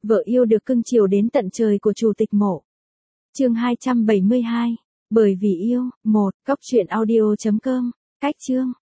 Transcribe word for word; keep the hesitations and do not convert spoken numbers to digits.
Vợ yêu được cưng chiều đến tận trời của Chủ tịch Mộ. Chương hai trăm bảy mươi hai. Bởi vì yêu. một. Cốc truyện audio chấm com. Cách chương.